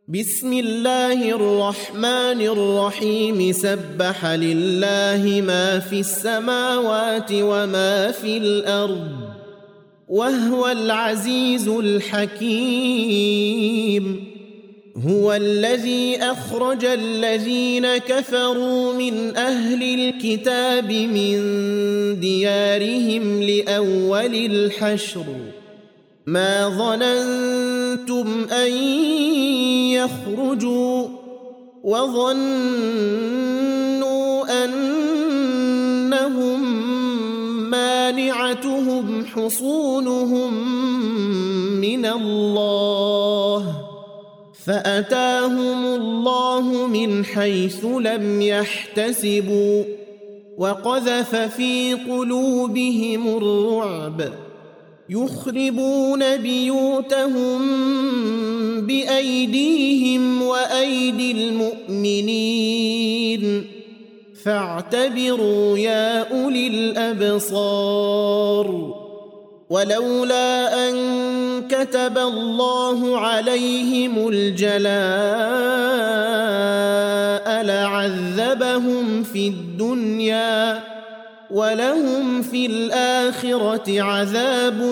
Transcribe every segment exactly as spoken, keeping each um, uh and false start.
بسم الله الرحمن الرحيم سبح لله ما في السماوات وما في الأرض وهو العزيز الحكيم هو الذي أخرج الذين كفروا من أهل الكتاب من ديارهم لأول الحشر ما ظننتم أن يخرجوا وظنوا أنهم مانعتهم حصونهم من الله فأتاهم الله من حيث لم يحتسبوا وقذف في قلوبهم الرعب يخربون بيوتهم بأيديهم وأيدي المؤمنين فاعتبروا يا أولي الأبصار ولولا أن كتب الله عليهم الجلاء لعذبهم في الدنيا ولهم في الآخرة عذاب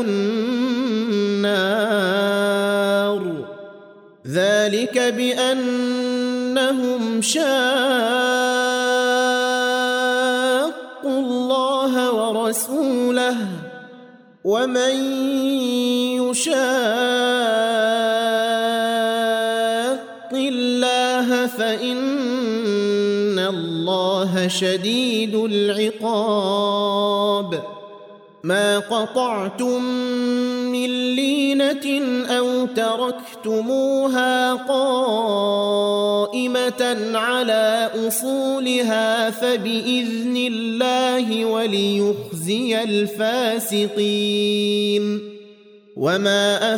النار ذلك بأنهم شاقوا الله ورسوله ومن يشاق الله فإن الله شديد العقاب ما قطعتم من لينة أو تركتموها قائمة على أصولها فبإذن الله وليخزي الفاسقين وما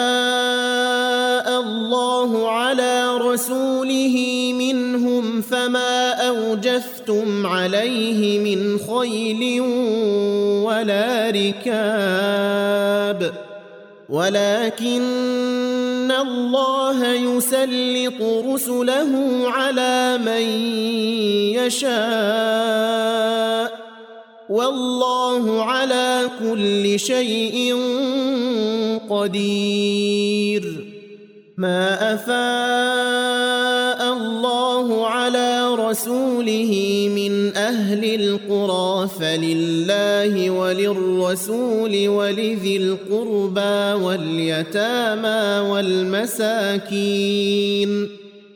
أفاء الله على رسوله منهم فما أوجفتم عليه من خيل ولا ركاب ولكن الله يسلط رسله على من يشاء والله على كل شيء قدير ما أفاء الله على رسوله من أهل القرى فلله وللرسول ولذي القربى واليتامى والمساكين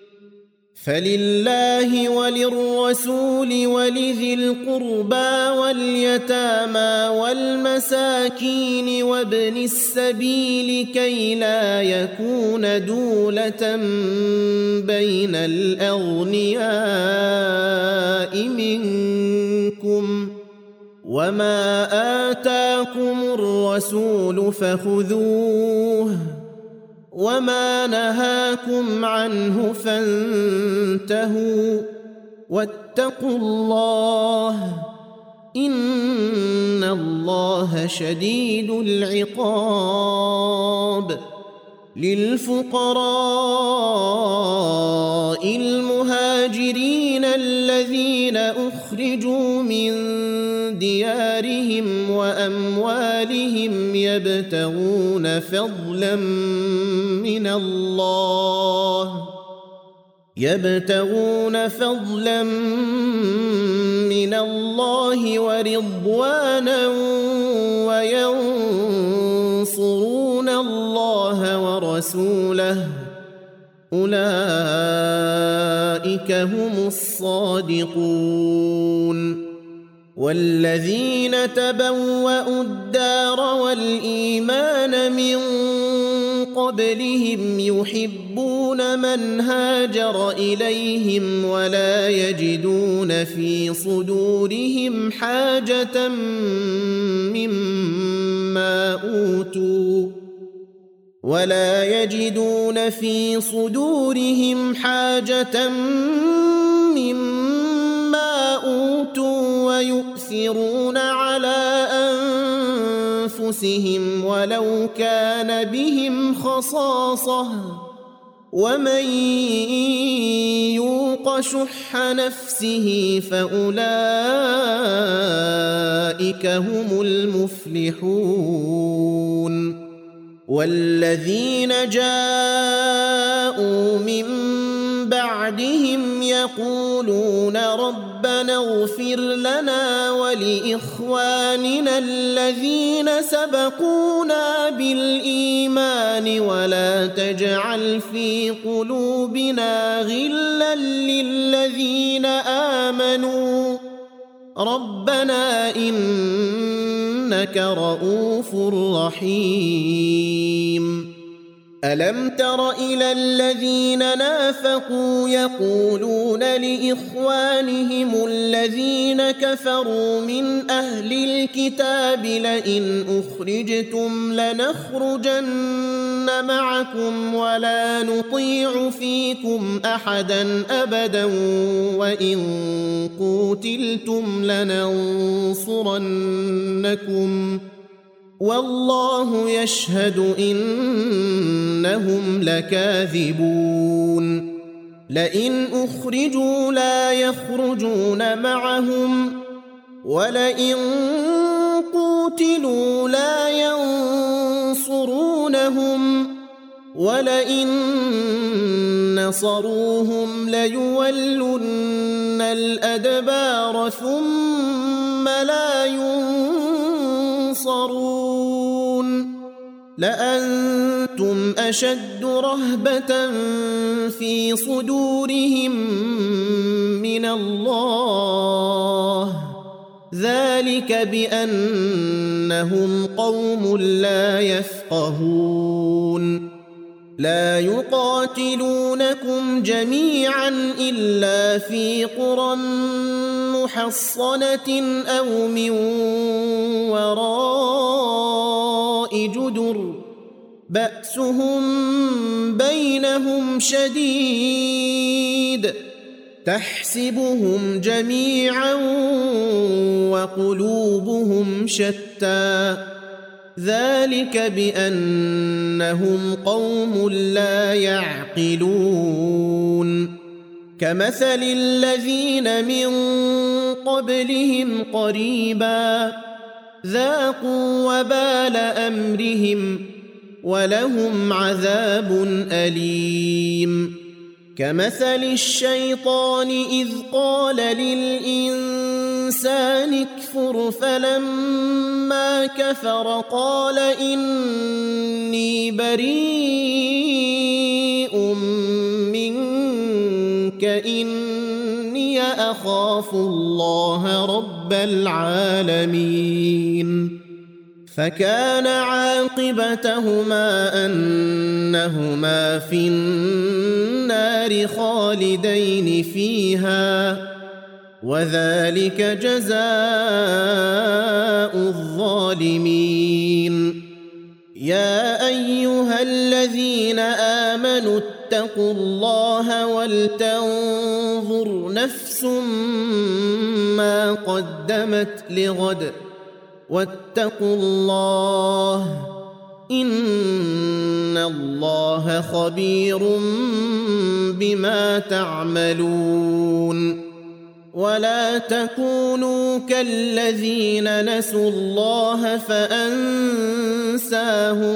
فلله وللرسول ولذي القربى واليتامى والمساكين وابن السبيل كي لا يكون دولة بين الأغنياء منكم وما آتاكم الرسول فخذوه وما نهاكم عنه فانتهوا واتقوا الله إن الله شديد العقاب للفقراء المهاجرين الذين أخرجوا من ديارهم وأموالهم يبتغون فضلا من الله يبتغون فضلا من الله ورضوانا وينصرون الله ورسوله أولئك هم الصادقون والذين تبوأوا الدار والإيمان من قبلهم يحبون من هاجر إليهم ولا يجدون في صدورهم حاجة مما أوتوا ولا يجدون في صدورهم حاجة مما أوتوا ويؤثرون على أنفسهم ولو كان بهم خصاصة ومن يوق شح نفسه فأولئك هم المفلحون والذين جاءوا من بعدهم يقولون ربنا اغفر لنا ولإخواننا الذين سبقونا بالإيمان ولا تجعل في قلوبنا غلا للذين آمنوا ربنا إنك رؤوف رحيم ألم تر إلى الذين نافقوا يقولون لإخوانهم الذين كفروا من أهل الكتاب لئن أخرجتم لنخرجن معكم ولا نطيع فيكم أحدا أبدا وإن قوتلتم لننصرنكم والله يشهد إنهم لكاذبون لئن أخرجوا لا يخرجون معهم ولئن قوتلوا لا ينصرونهم ولئن نصروهم ليولن الأدبار ثم لا ينصرون لأنتم أشد رهبة في صدورهم من الله ذلك بأنهم قوم لا يفقهون لا يقاتلونكم جميعا إلا في قرى محصنة أو من وراء جدر بأسهم بينهم شديد تحسبهم جميعا وقلوبهم شتى ذلك بأنهم قوم لا يعقلون كمثل الذين من قبلهم قريبا ذاقوا وبال أمرهم ولهم عذاب أليم كمثل الشيطان إذ قال للإنسان اكفر فلما كفر قال إني بريء منك إني أخاف الله رب العالمين فكان عاقبتهما أنهما في النار خالدين فيها وذلك جزاء الظالمين يا أيها الذين آمنوا اتقوا الله ولتنظر نفس ما قدمت لغد واتقوا الله إن الله خبير بما تعملون ولا تكونوا كالذين نسوا الله فأنساهم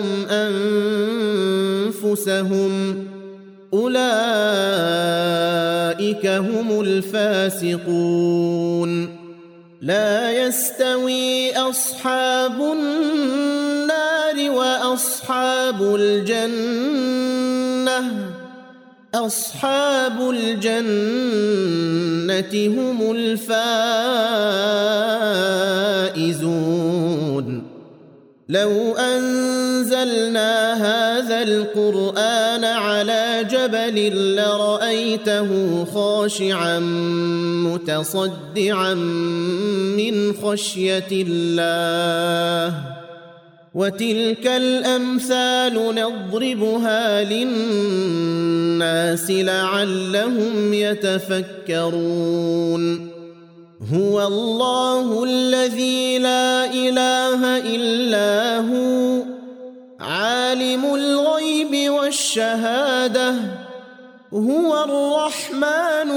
أنفسهم أولئك هم الفاسقون لا يستوي أصحاب النار وأصحاب الجنة أصحاب الجنة هم الفائزون لو أنزلنا هذا القرآن على جبل لرأيته خاشعا متصدعا من خشية الله وتلك الأمثال نضربها للناس لعلهم يتفكرون هو الله الذي لا إله إلا هو عالم الغيب والشهادة هو الرحمن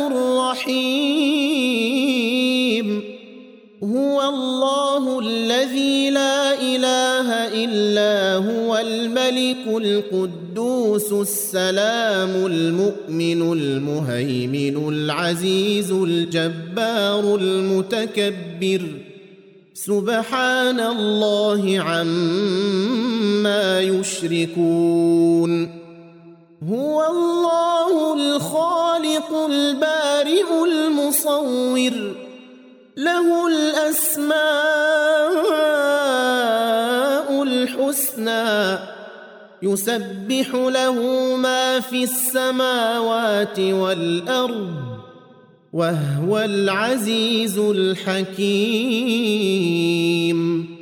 الرحيم هو الله الذي لا إله إلا هو الملك القدوس السلام المؤمن المهيمن العزيز الجبار المتكبر سبحان الله عما يشركون هو الله الخالق البارئ المصور له الأسماء الحسنى يسبح له ما في السماوات والأرض وهو العزيز الحكيم